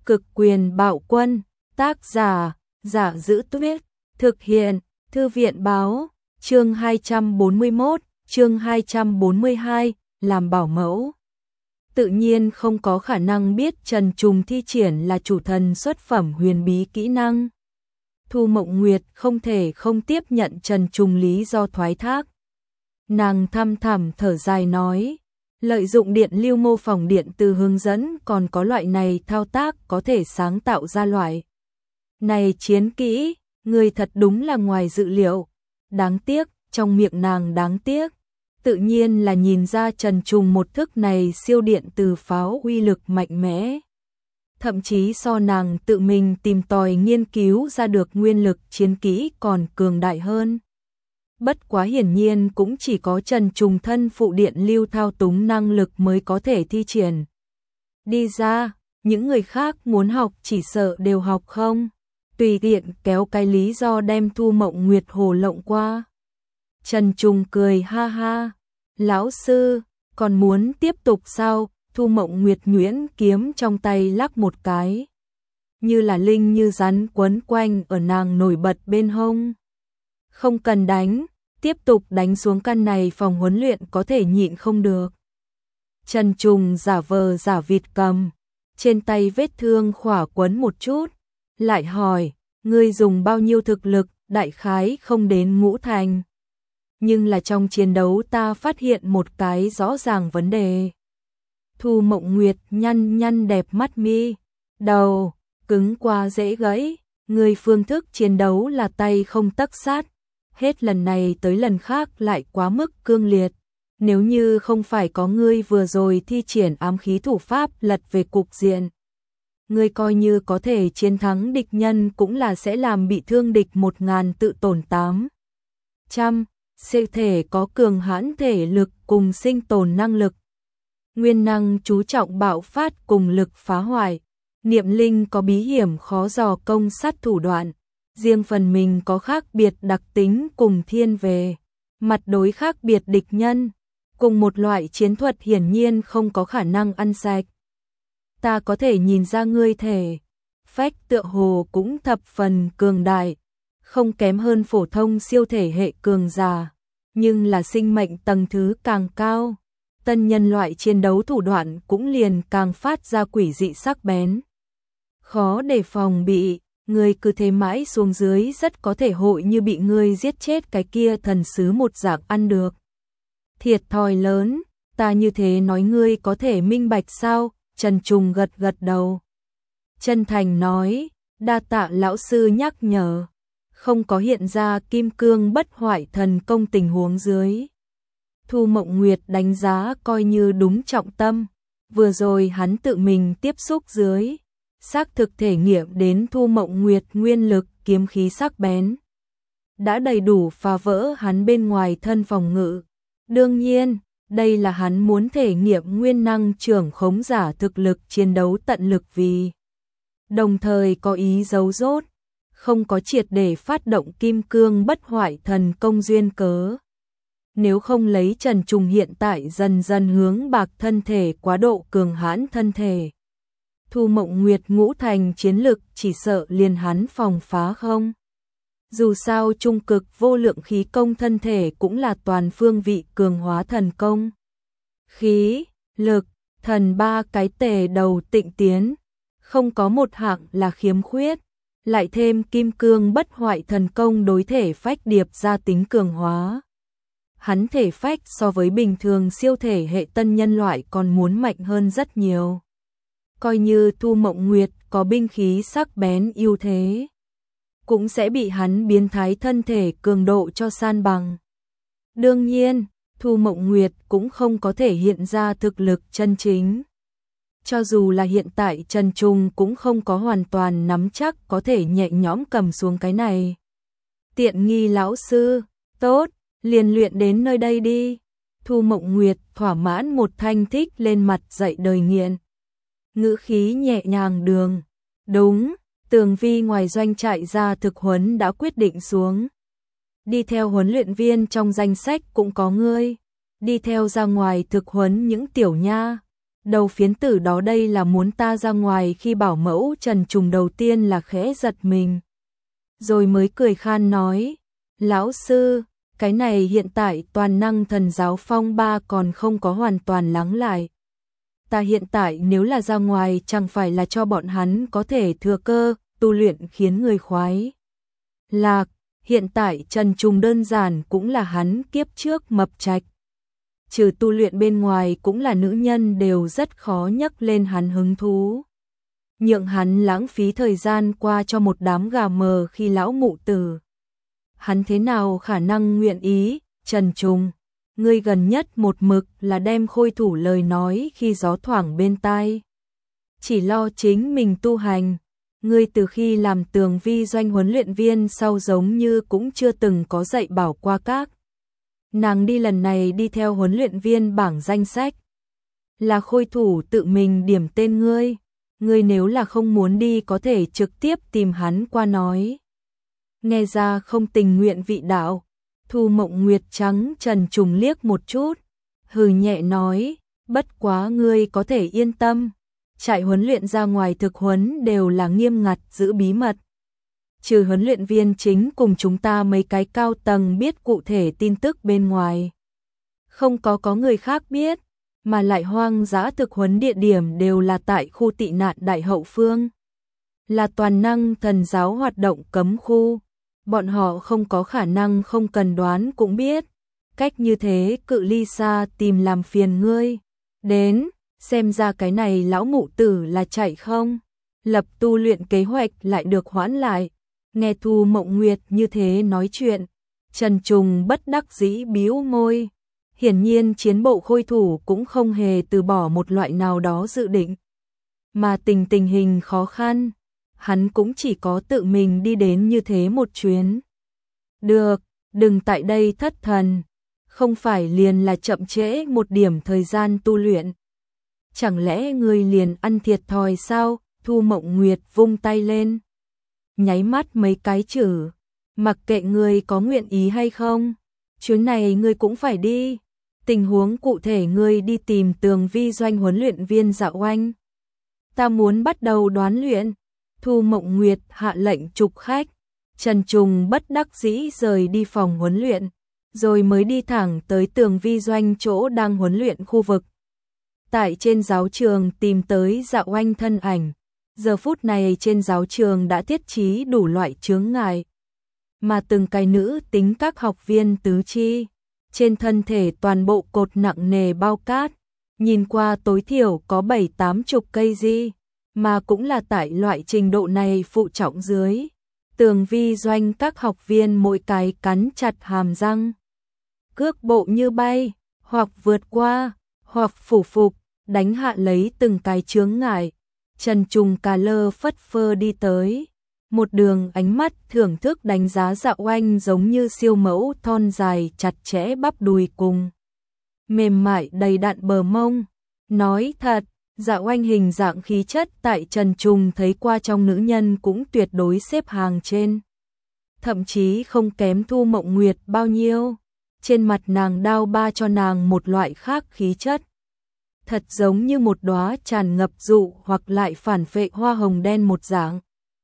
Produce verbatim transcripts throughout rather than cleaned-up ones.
Cực quyền bạo quân, tác giả, Giả Giữ Tuyết, thực hiện, Thư viện báo, chương hai trăm bốn mươi mốt, chương hai trăm bốn mươi hai, làm bảo mẫu. Tự nhiên không có khả năng biết Trần Trùng thi triển là chủ thần xuất phẩm huyền bí kỹ năng. Thu Mộng Nguyệt không thể không tiếp nhận Trần Trùng lý do thoái thác. Nàng thăm thẳm thở dài nói, lợi dụng điện lưu mô phỏng điện từ hướng dẫn còn có loại này thao tác có thể sáng tạo ra loại này chiến kỹ, người thật đúng là ngoài dự liệu. Đáng tiếc, trong miệng nàng đáng tiếc, tự nhiên là nhìn ra Trần Trùng một thức này siêu điện từ pháo uy lực mạnh mẽ. Thậm chí so nàng tự mình tìm tòi nghiên cứu ra được nguyên lực chiến kỹ còn cường đại hơn. Bất quá hiển nhiên cũng chỉ có Trần Trùng thân phụ điện lưu thao túng năng lực mới có thể thi triển. Đi ra, những người khác muốn học chỉ sợ đều học không. Tùy tiện kéo cái lý do đem Thu Mộng Nguyệt hồ lộng qua. Trần Trùng cười ha ha, lão sư, còn muốn tiếp tục sao? Thu Mộng Nguyệt nhuyễn kiếm trong tay lắc một cái, như là linh như rắn quấn quanh ở nàng nổi bật bên hông. Không cần đánh, tiếp tục đánh xuống căn này phòng huấn luyện có thể nhịn không được. Trần Trùng giả vờ giả vịt cầm, trên tay vết thương khỏa quấn một chút, lại hỏi, ngươi dùng bao nhiêu thực lực? Đại khái không đến ngũ thành. Nhưng là trong chiến đấu ta phát hiện một cái rõ ràng vấn đề. Thu Mộng Nguyệt nhăn nhăn đẹp mắt mi, đầu, cứng qua dễ gãy, người phương thức chiến đấu là tay không tấc sát, hết lần này tới lần khác lại quá mức cương liệt. Nếu như không phải có ngươi vừa rồi thi triển ám khí thủ pháp lật về cục diện, ngươi coi như có thể chiến thắng địch nhân cũng là sẽ làm bị thương địch một ngàn tự tổn tám trăm, sẽ thể có cường hãn thể lực cùng sinh tồn năng lực. Nguyên năng chú trọng bạo phát cùng lực phá hoại, niệm linh có bí hiểm khó dò công sát thủ đoạn, riêng phần mình có khác biệt đặc tính cùng thiên về, mặt đối khác biệt địch nhân, cùng một loại chiến thuật hiển nhiên không có khả năng ăn sạch. Ta có thể nhìn ra ngươi thể phách tựa hồ cũng thập phần cường đại, không kém hơn phổ thông siêu thể hệ cường giả, nhưng là sinh mệnh tầng thứ càng cao, tân nhân loại chiến đấu thủ đoạn cũng liền càng phát ra quỷ dị sắc bén. Khó để phòng bị, ngươi cứ thế mãi xuống dưới rất có thể hội như bị ngươi giết chết cái kia thần sứ một dạng ăn được. Thiệt thòi lớn, ta như thế nói ngươi có thể minh bạch sao? Trần Trùng gật gật đầu. Chân thành nói, đa tạ lão sư nhắc nhở, không có hiện ra kim cương bất hoại thần công tình huống dưới. Thu Mộng Nguyệt đánh giá coi như đúng trọng tâm, vừa rồi hắn tự mình tiếp xúc dưới, xác thực thể nghiệm đến Thu Mộng Nguyệt nguyên lực kiếm khí sắc bén, đã đầy đủ phá vỡ hắn bên ngoài thân phòng ngự. Đương nhiên, đây là hắn muốn thể nghiệm nguyên năng trưởng khống giả thực lực chiến đấu tận lực vì, đồng thời có ý giấu rốt, không có triệt để phát động kim cương bất hoại thần công duyên cớ. Nếu không lấy Trần Trùng hiện tại dần dần hướng bạc thân thể quá độ cường hãn thân thể, Thu Mộng Nguyệt ngũ thành chiến lực chỉ sợ liền hắn phòng phá không. Dù sao trung cực vô lượng khí công thân thể cũng là toàn phương vị cường hóa thần công. Khí, lực, thần ba cái tề đầu tịnh tiến, không có một hạng là khiếm khuyết, lại thêm kim cương bất hoại thần công đối thể phách điệp ra tính cường hóa. Hắn thể phách so với bình thường siêu thể hệ tân nhân loại còn muốn mạnh hơn rất nhiều. Coi như Thu Mộng Nguyệt có binh khí sắc bén ưu thế, cũng sẽ bị hắn biến thái thân thể cường độ cho san bằng. Đương nhiên, Thu Mộng Nguyệt cũng không có thể hiện ra thực lực chân chính. Cho dù là hiện tại Trần Trùng cũng không có hoàn toàn nắm chắc có thể nhẹ nhõm cầm xuống cái này. Tiện nghi lão sư, tốt, liền luyện đến nơi đây đi. Thu Mộng Nguyệt thỏa mãn một thanh thích lên mặt dậy đời nghiện. Ngữ khí nhẹ nhàng đường, đúng. Tường Vi ngoài doanh trại ra thực huấn đã quyết định xuống. Đi theo huấn luyện viên trong danh sách cũng có ngươi. Đi theo ra ngoài thực huấn những tiểu nha Đầu phiến tử đó đây là muốn ta ra ngoài. Khi bảo mẫu Trần Trùng đầu tiên là khẽ giật mình, rồi mới cười khan nói, lão sư, cái này hiện tại toàn năng thần giáo phong ba còn không có hoàn toàn lắng lại. Ta hiện tại nếu là ra ngoài chẳng phải là cho bọn hắn có thể thừa cơ, tu luyện khiến người khoái lạc. Hiện tại Trần Trùng đơn giản cũng là hắn kiếp trước mập trạch. Trừ tu luyện bên ngoài cũng là nữ nhân đều rất khó nhắc lên hắn hứng thú. Nhượng hắn lãng phí thời gian qua cho một đám gà mờ khi lão mụ tử. Hắn thế nào khả năng nguyện ý, Trần Trùng, ngươi gần nhất một mực là đem khôi thủ lời nói khi gió thoảng bên tai. Chỉ lo chính mình tu hành, ngươi từ khi làm tường vi doanh huấn luyện viên sau giống như cũng chưa từng có dạy bảo qua các. Nàng đi lần này đi theo huấn luyện viên bảng danh sách. Là khôi thủ tự mình điểm tên ngươi, ngươi nếu là không muốn đi có thể trực tiếp tìm hắn qua nói. Nghe ra không tình nguyện vị đạo, Thu Mộng Nguyệt trắng Trần Trùng liếc một chút, hừ nhẹ nói, bất quá ngươi có thể yên tâm, trại huấn luyện ra ngoài thực huấn đều là nghiêm ngặt giữ bí mật. Trừ huấn luyện viên chính cùng chúng ta mấy cái cao tầng biết cụ thể tin tức bên ngoài. Không có có người khác biết, mà lại hoang dã thực huấn địa điểm đều là tại khu tị nạn Đại Hậu Phương. Là toàn năng thần giáo hoạt động cấm khu. Bọn họ không có khả năng không cần đoán cũng biết. Cách như thế cự ly xa tìm làm phiền ngươi. Đến, xem ra cái này lão mụ tử là chạy không. Lập tu luyện kế hoạch lại được hoãn lại. Nghe Thu Mộng Nguyệt như thế nói chuyện, Trần Trùng bất đắc dĩ bĩu môi. Hiển nhiên chiến bộ khôi thủ cũng không hề từ bỏ một loại nào đó dự định. Mà tình tình hình khó khăn, hắn cũng chỉ có tự mình đi đến như thế một chuyến. Được, đừng tại đây thất thần, không phải liền là chậm trễ một điểm thời gian tu luyện. Chẳng lẽ ngươi liền ăn thiệt thòi sao? Thu Mộng Nguyệt vung tay lên, nháy mắt mấy cái chữ, mặc kệ ngươi có nguyện ý hay không, chuyến này ngươi cũng phải đi. Tình huống cụ thể ngươi đi tìm tường vi doanh huấn luyện viên Dạ Oanh. Ta muốn bắt đầu đoán luyện. Thu Mộng Nguyệt hạ lệnh trục khách. Trần Trùng bất đắc dĩ rời đi phòng huấn luyện, rồi mới đi thẳng tới tường vi doanh chỗ đang huấn luyện khu vực. Tại trên giáo trường tìm tới Dạ Oanh thân ảnh. Giờ phút này trên giáo trường đã thiết trí đủ loại chướng ngại, mà từng cái nữ tính các học viên tứ chi, trên thân thể toàn bộ cột nặng nề bao cát, nhìn qua tối thiểu có bảy tám chục cây di, mà cũng là tại loại trình độ này phụ trọng dưới. Tường vi doanh các học viên mỗi cái cắn chặt hàm răng, cước bộ như bay, hoặc vượt qua, hoặc phủ phục, đánh hạ lấy từng cái chướng ngại. Trần Trùng cà lơ phất phơ đi tới, một đường ánh mắt thưởng thức đánh giá Dạ Oanh giống như siêu mẫu thon dài chặt chẽ bắp đùi cùng mềm mại đầy đặn bờ mông. Nói thật, Dạ Oanh hình dạng khí chất tại Trần Trùng thấy qua trong nữ nhân cũng tuyệt đối xếp hàng trên. Thậm chí không kém Thu Mộng Nguyệt bao nhiêu, trên mặt nàng đao ba cho nàng một loại khác khí chất. Thật giống như một đóa tràn ngập dụ hoặc lại phản phệ hoa hồng đen một dạng.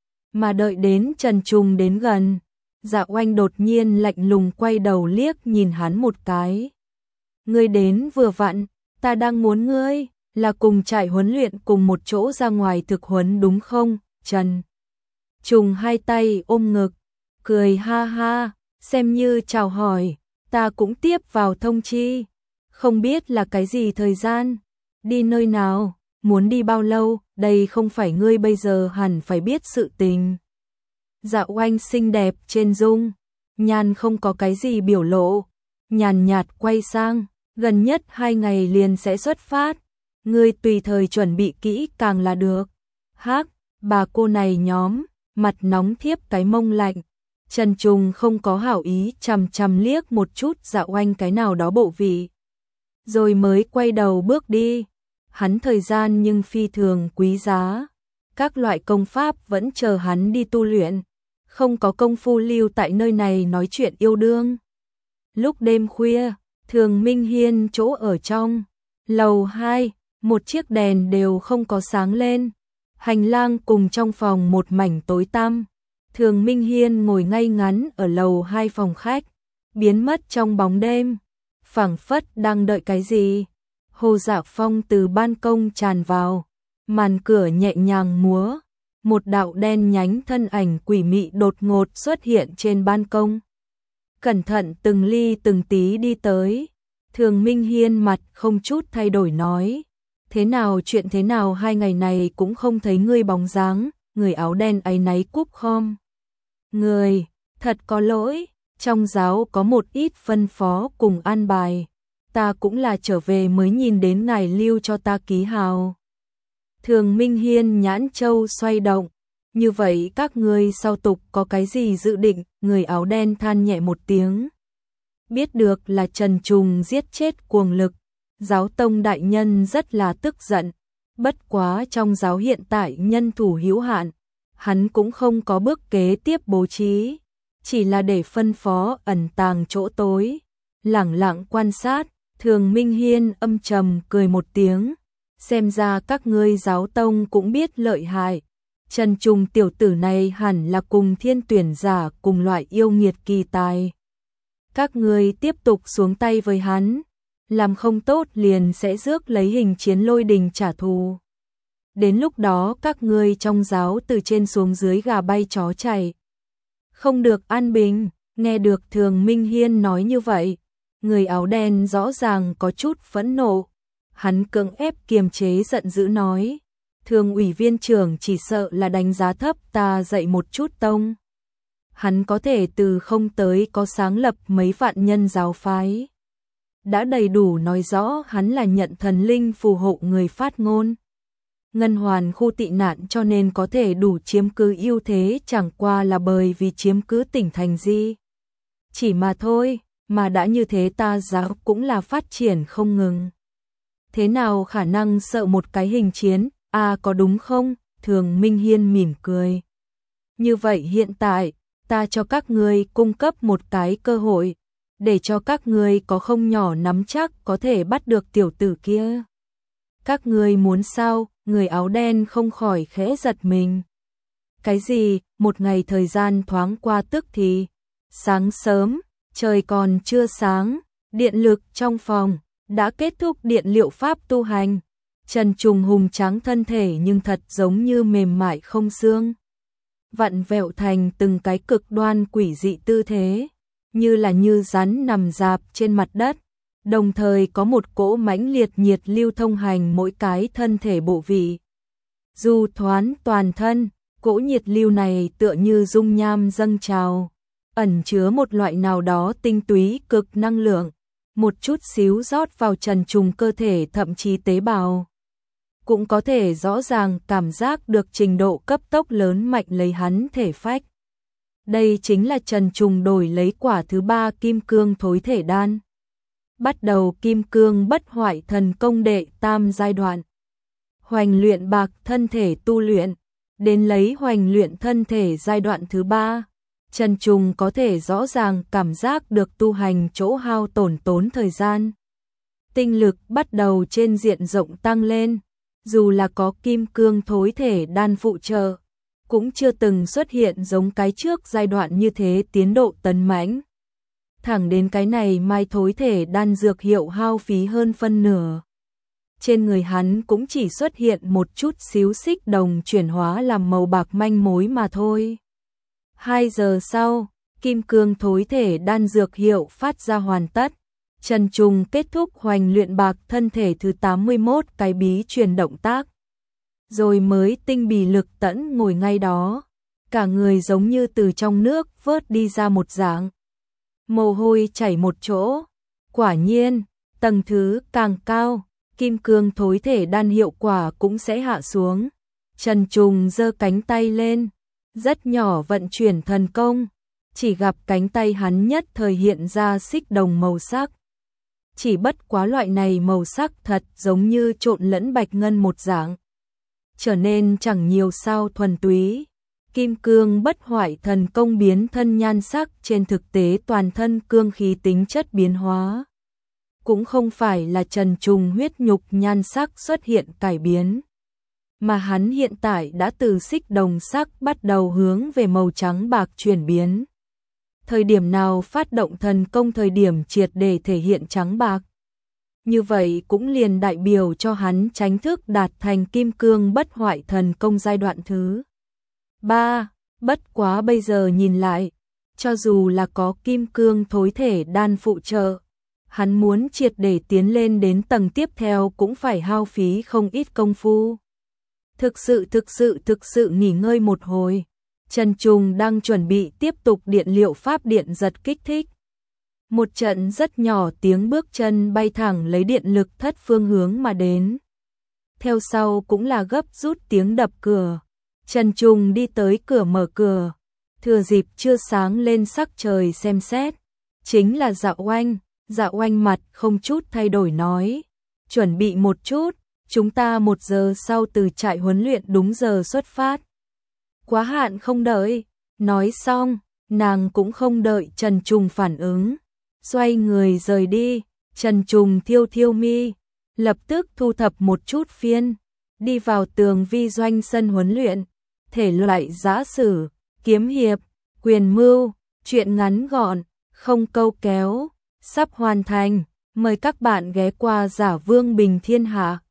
Mà đợi đến Trần Trùng đến gần, Dạ Oanh đột nhiên lạnh lùng quay đầu liếc nhìn hắn một cái. Ngươi đến vừa vặn, ta đang muốn ngươi là cùng trại huấn luyện cùng một chỗ ra ngoài thực huấn đúng không? Trần Trùng hai tay ôm ngực, cười ha ha, xem như chào hỏi, ta cũng tiếp vào thông chi. Không biết là cái gì thời gian, đi nơi nào, muốn đi bao lâu, đây không phải ngươi bây giờ hẳn phải biết sự tình. Dạ Oanh xinh đẹp trên dung, nhàn không có cái gì biểu lộ, nhàn nhạt quay sang, gần nhất hai ngày liền sẽ xuất phát, ngươi tùy thời chuẩn bị kỹ càng là được. Hắc, bà cô này nhóm, mặt nóng thiếp cái mông lạnh. Trần Trùng không có hảo ý chằm chằm liếc một chút Dạ Oanh cái nào đó bộ vị, rồi mới quay đầu bước đi. Hắn thời gian nhưng phi thường quý giá, các loại công pháp vẫn chờ hắn đi tu luyện, không có công phu lưu tại nơi này nói chuyện yêu đương. Lúc đêm khuya, Thường Minh Hiên chỗ ở trong lầu hai, một chiếc đèn đều không có sáng lên. Hành lang cùng trong phòng một mảnh tối tăm. Thường Minh Hiên ngồi ngay ngắn ở lầu hai phòng khách, biến mất trong bóng đêm, phảng phất đang đợi cái gì. Hồ Dạ Phong từ ban công tràn vào, màn cửa nhẹ nhàng múa, một đạo đen nhánh thân ảnh quỷ mị đột ngột xuất hiện trên ban công. Cẩn thận từng ly từng tí đi tới, Thường Minh Hiên mặt không chút thay đổi nói, thế nào chuyện thế nào, hai ngày này cũng không thấy ngươi bóng dáng. Người áo đen áy náy cúp khom người, thật có lỗi, trong giáo có một ít phân phó cùng an bài, ta cũng là trở về mới nhìn đến ngài lưu cho ta ký hào. Thường Minh Hiên nhãn châu xoay động, như vậy các ngươi sau tục có cái gì dự định? Người áo đen than nhẹ một tiếng, biết được là Trần Trùng giết chết cuồng lực, giáo tông đại nhân rất là tức giận, bất quá trong giáo hiện tại nhân thủ hữu hạn, hắn cũng không có bước kế tiếp bố trí, chỉ là để phân phó ẩn tàng chỗ tối, lẳng lặng quan sát. Thường Minh Hiên âm trầm cười một tiếng, xem ra các ngươi giáo tông cũng biết lợi hại. Trần Trùng tiểu tử này hẳn là cùng thiên tuyển giả cùng loại yêu nghiệt kỳ tài. Các ngươi tiếp tục xuống tay với hắn, làm không tốt liền sẽ rước lấy hình chiến lôi đình trả thù. Đến lúc đó các ngươi trong giáo từ trên xuống dưới gà bay chó chạy, không được an bình. Nghe được Thường Minh Hiên nói như vậy, người áo đen rõ ràng có chút phẫn nộ, hắn cưỡng ép kiềm chế giận dữ nói, Thường ủy viên trưởng chỉ sợ là đánh giá thấp ta dạy một chút tông. Hắn có thể từ không tới có sáng lập mấy vạn nhân giáo phái, đã đầy đủ nói rõ hắn là nhận thần linh phù hộ người phát ngôn. Ngân Hoàn khu tị nạn cho nên có thể đủ chiếm cứ ưu thế, chẳng qua là bởi vì chiếm cứ tỉnh thành gì chỉ mà thôi, mà đã như thế ta giáo cũng là phát triển không ngừng. Thế nào khả năng sợ một cái hình chiến, à có đúng không? Thường Minh Hiên mỉm cười. Như vậy hiện tại, ta cho các ngươi cung cấp một cái cơ hội, để cho các ngươi có không nhỏ nắm chắc có thể bắt được tiểu tử kia. Các ngươi muốn sao? Người áo đen không khỏi khẽ giật mình. Cái gì? Một ngày thời gian thoáng qua tức thì sáng sớm, trời còn chưa sáng, điện lực trong phòng đã kết thúc điện liệu pháp tu hành. Trần Trùng hùng tráng thân thể nhưng thật giống như mềm mại không xương, vặn vẹo thành từng cái cực đoan quỷ dị tư thế, như là như rắn nằm rạp trên mặt đất, đồng thời có một cỗ mãnh liệt nhiệt lưu thông hành mỗi cái thân thể bộ vị. Du thoán toàn thân, cỗ nhiệt lưu này tựa như dung nham dâng trào, ẩn chứa một loại nào đó tinh túy cực năng lượng, một chút xíu rót vào Trần Trùng cơ thể, thậm chí tế bào cũng có thể rõ ràng cảm giác được trình độ cấp tốc lớn mạnh lấy hắn thể phách. Đây chính là Trần Trùng đổi lấy quả thứ ba kim cương thối thể đan. Bắt đầu kim cương bất hoại thần công đệ tam giai đoạn. Hoành luyện bạc thân thể tu luyện, đến lấy hoành luyện thân thể giai đoạn thứ ba. Trần Trùng có thể rõ ràng cảm giác được tu hành chỗ hao tổn tốn thời gian. Tinh lực bắt đầu trên diện rộng tăng lên, dù là có kim cương thối thể đan phụ trợ, cũng chưa từng xuất hiện giống cái trước giai đoạn như thế tiến độ tấn mãnh. Thẳng đến cái này mai thối thể đan dược hiệu hao phí hơn phân nửa. Trên người hắn cũng chỉ xuất hiện một chút xíu xích đồng chuyển hóa làm màu bạc manh mối mà thôi. Hai giờ sau, kim cương thối thể đan dược hiệu phát ra hoàn tất. Trần Trùng kết thúc hoành luyện bạc thân thể thứ tám mươi mốt cái bí truyền động tác. Rồi mới tinh bì lực tẫn ngồi ngay đó, cả người giống như từ trong nước vớt đi ra một dạng. Mồ hôi chảy một chỗ, quả nhiên, tầng thứ càng cao, kim cương thối thể đan hiệu quả cũng sẽ hạ xuống. Trần Trùng giơ cánh tay lên, rất nhỏ vận chuyển thần công, chỉ gặp cánh tay hắn nhất thời hiện ra xích đồng màu sắc. Chỉ bất quá loại này màu sắc thật giống như trộn lẫn bạch ngân một dạng, trở nên chẳng nhiều sao thuần túy. Kim cương bất hoại thần công biến thân nhan sắc, trên thực tế toàn thân cương khí tính chất biến hóa. cũng không phải là Trần Trùng huyết nhục nhan sắc xuất hiện cải biến, mà hắn hiện tại đã từ xích đồng sắc bắt đầu hướng về màu trắng bạc chuyển biến. Thời điểm nào phát động thần công thời điểm triệt để thể hiện trắng bạc. Như vậy cũng liền đại biểu cho hắn tránh thức đạt thành kim cương bất hoại thần công giai đoạn thứ ba. Bất quá bây giờ nhìn lại, cho dù là có kim cương thối thể đan phụ trợ, hắn muốn triệt để tiến lên đến tầng tiếp theo cũng phải hao phí không ít công phu. Thực sự thực sự thực sự nghỉ ngơi một hồi, Trần Trùng đang chuẩn bị tiếp tục điện liệu pháp điện giật kích thích. Một trận rất nhỏ tiếng bước chân bay thẳng lấy điện lực thất phương hướng mà đến. Theo sau cũng là gấp rút tiếng đập cửa. Trần Trùng đi tới cửa mở cửa, thừa dịp chưa sáng lên sắc trời xem xét. Chính là Dạ Oanh, Dạ Oanh mặt không chút thay đổi nói. Chuẩn bị một chút, chúng ta một giờ sau từ trại huấn luyện đúng giờ xuất phát. Quá hạn không đợi, nói xong, nàng cũng không đợi Trần Trùng phản ứng. Xoay người rời đi, Trần Trùng thiêu thiêu mi, lập tức thu thập một chút phiên, đi vào tường vi doanh sân huấn luyện, thể loại giã sử, kiếm hiệp, quyền mưu, truyện ngắn gọn, không câu kéo, sắp hoàn thành, mời các bạn ghé qua Giả Vương Bình Thiên Hạ.